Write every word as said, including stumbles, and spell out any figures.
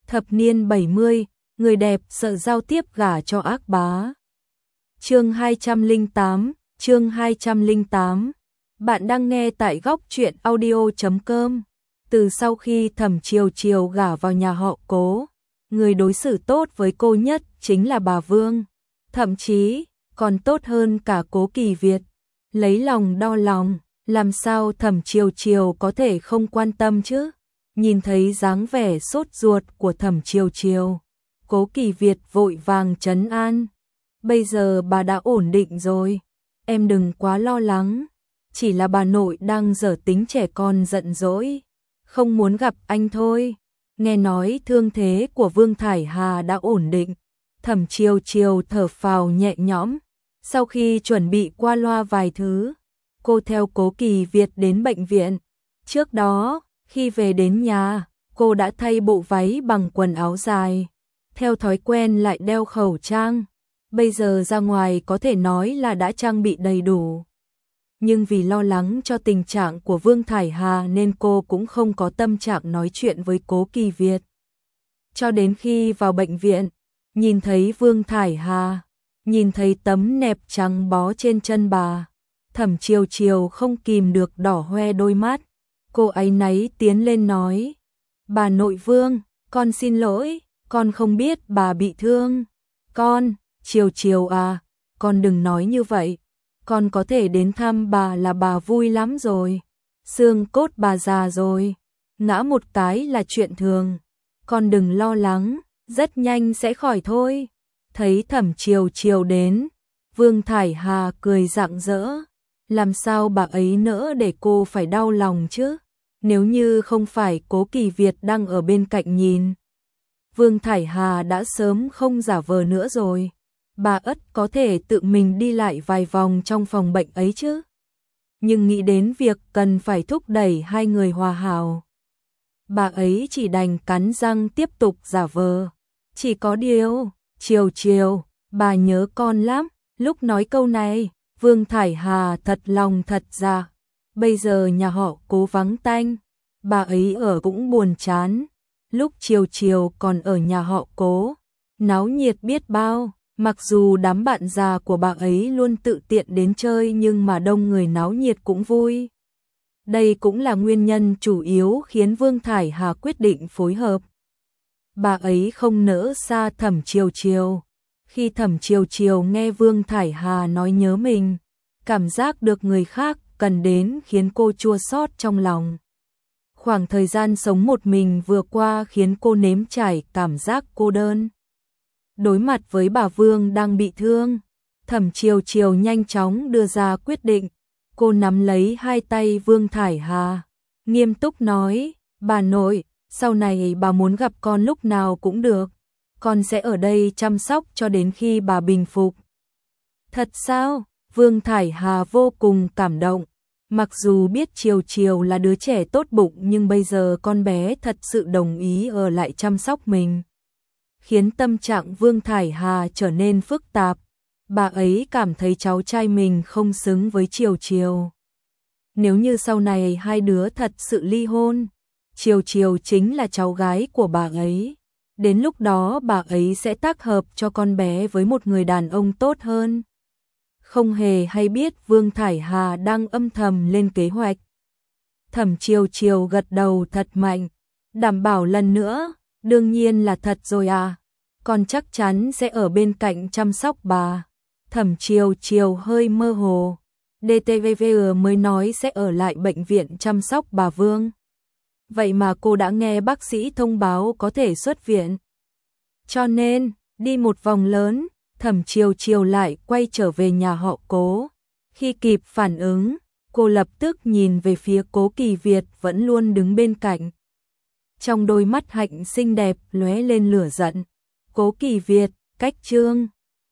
Thập niên bảy mươi, người đẹp sợ giao tiếp gả cho ác bá. Chương hai trăm lẻ tám, chương hai trăm lẻ tám. Bạn đang nghe tại góc truyện audio chấm com. Từ sau khi Thẩm Chiều Chiều gả vào nhà họ Cố, người đối xử tốt với cô nhất chính là bà Vương, thậm chí còn tốt hơn cả Cố Kỳ Việt. Lấy lòng đo lòng, làm sao Thẩm Chiều Chiều có thể không quan tâm chứ? Nhìn thấy dáng vẻ sốt ruột của Thẩm Chiều Chiều, Cố Kỳ Việt vội vàng trấn an. Bây giờ bà đã ổn định rồi, em đừng quá lo lắng. Chỉ là bà nội đang dở tính trẻ con giận dỗi, không muốn gặp anh thôi. Nghe nói thương thế của Vương Thải Hà đã ổn định, Thẩm Chiều Chiều thở phào nhẹ nhõm. Sau khi chuẩn bị qua loa vài thứ, cô theo Cố Kỳ Việt đến bệnh viện. Trước đó, khi về đến nhà, cô đã thay bộ váy bằng quần áo dài, theo thói quen lại đeo khẩu trang. Bây giờ ra ngoài có thể nói là đã trang bị đầy đủ. Nhưng vì lo lắng cho tình trạng của Vương Thải Hà nên cô cũng không có tâm trạng nói chuyện với Cố Kỳ Việt. Cho đến khi vào bệnh viện, nhìn thấy Vương Thải Hà, nhìn thấy tấm nẹp trắng bó trên chân bà, Thẩm Chiều Chiều không kìm được đỏ hoe đôi mắt. Cô áy náy tiến lên nói: "Bà nội Vương, con xin lỗi, con không biết bà bị thương. Con, Chiều Chiều à, con đừng nói như vậy. Con có thể đến thăm bà là bà vui lắm rồi. Xương cốt bà già rồi, ngã một cái là chuyện thường. Con đừng lo lắng, rất nhanh sẽ khỏi thôi." Thấy Thẩm Chiều Chiều đến, Vương Thải Hà cười rạng rỡ. Làm sao bà ấy nỡ để cô phải đau lòng chứ? Nếu như không phải Cố Kỳ Việt đang ở bên cạnh nhìn, Vương Thải Hà đã sớm không giả vờ nữa rồi. Bà ất có thể tự mình đi lại vài vòng trong phòng bệnh ấy chứ. Nhưng nghĩ đến việc cần phải thúc đẩy hai người hòa hảo, bà ấy chỉ đành cắn răng tiếp tục giả vờ. Chỉ có điều, Chiều Chiều, bà nhớ con lắm. Lúc nói câu này, Vương Thải Hà thật lòng thật dạ. Bây giờ nhà họ Cố vắng tanh, bà ấy ở cũng buồn chán. Lúc Chiều Chiều còn ở nhà họ Cố, náo nhiệt biết bao. Mặc dù đám bạn già của bà ấy luôn tự tiện đến chơi nhưng mà đông người náo nhiệt cũng vui. Đây cũng là nguyên nhân chủ yếu khiến Vương Thải Hà quyết định phối hợp. Bà ấy không nỡ xa Thẩm Chiều Chiều. Khi Thẩm Chiều Chiều nghe Vương Thải Hà nói nhớ mình, cảm giác được người khác cần đến khiến cô chua xót trong lòng. Khoảng thời gian sống một mình vừa qua khiến cô nếm trải cảm giác cô đơn. Đối mặt với bà Vương đang bị thương, Thẩm Chiều Chiều nhanh chóng đưa ra quyết định. Cô nắm lấy hai tay Vương Thải Hà, nghiêm túc nói: "Bà nội, sau này bà muốn gặp con lúc nào cũng được. Con sẽ ở đây chăm sóc cho đến khi bà bình phục." Thật sao? Vương Thải Hà vô cùng cảm động. Mặc dù biết Chiều Chiều là đứa trẻ tốt bụng nhưng bây giờ con bé thật sự đồng ý ở lại chăm sóc mình, khiến tâm trạng Vương Thải Hà trở nên phức tạp. Bà ấy cảm thấy cháu trai mình không xứng với Chiều Chiều. Nếu như sau này hai đứa thật sự ly hôn, Chiều Chiều chính là cháu gái của bà ấy. Đến lúc đó bà ấy sẽ tác hợp cho con bé với một người đàn ông tốt hơn. Không hề hay biết Vương Thải Hà đang âm thầm lên kế hoạch. Thẩm Chiều Chiều gật đầu thật mạnh, đảm bảo lần nữa: "Đương nhiên là thật rồi à, con chắc chắn sẽ ở bên cạnh chăm sóc bà." Thẩm Chiều Chiều hơi mơ hồ. đê tê vê vê mới nói sẽ ở lại bệnh viện chăm sóc bà Vương. Vậy mà cô đã nghe bác sĩ thông báo có thể xuất viện. Cho nên, đi một vòng lớn, Thẩm Chiều Chiều lại quay trở về nhà họ Cố. Khi kịp phản ứng, cô lập tức nhìn về phía Cố Kỳ Việt vẫn luôn đứng bên cạnh. Trong đôi mắt hạnh xinh đẹp lóe lên lửa giận. "Cố Kỳ Việt, cách trương."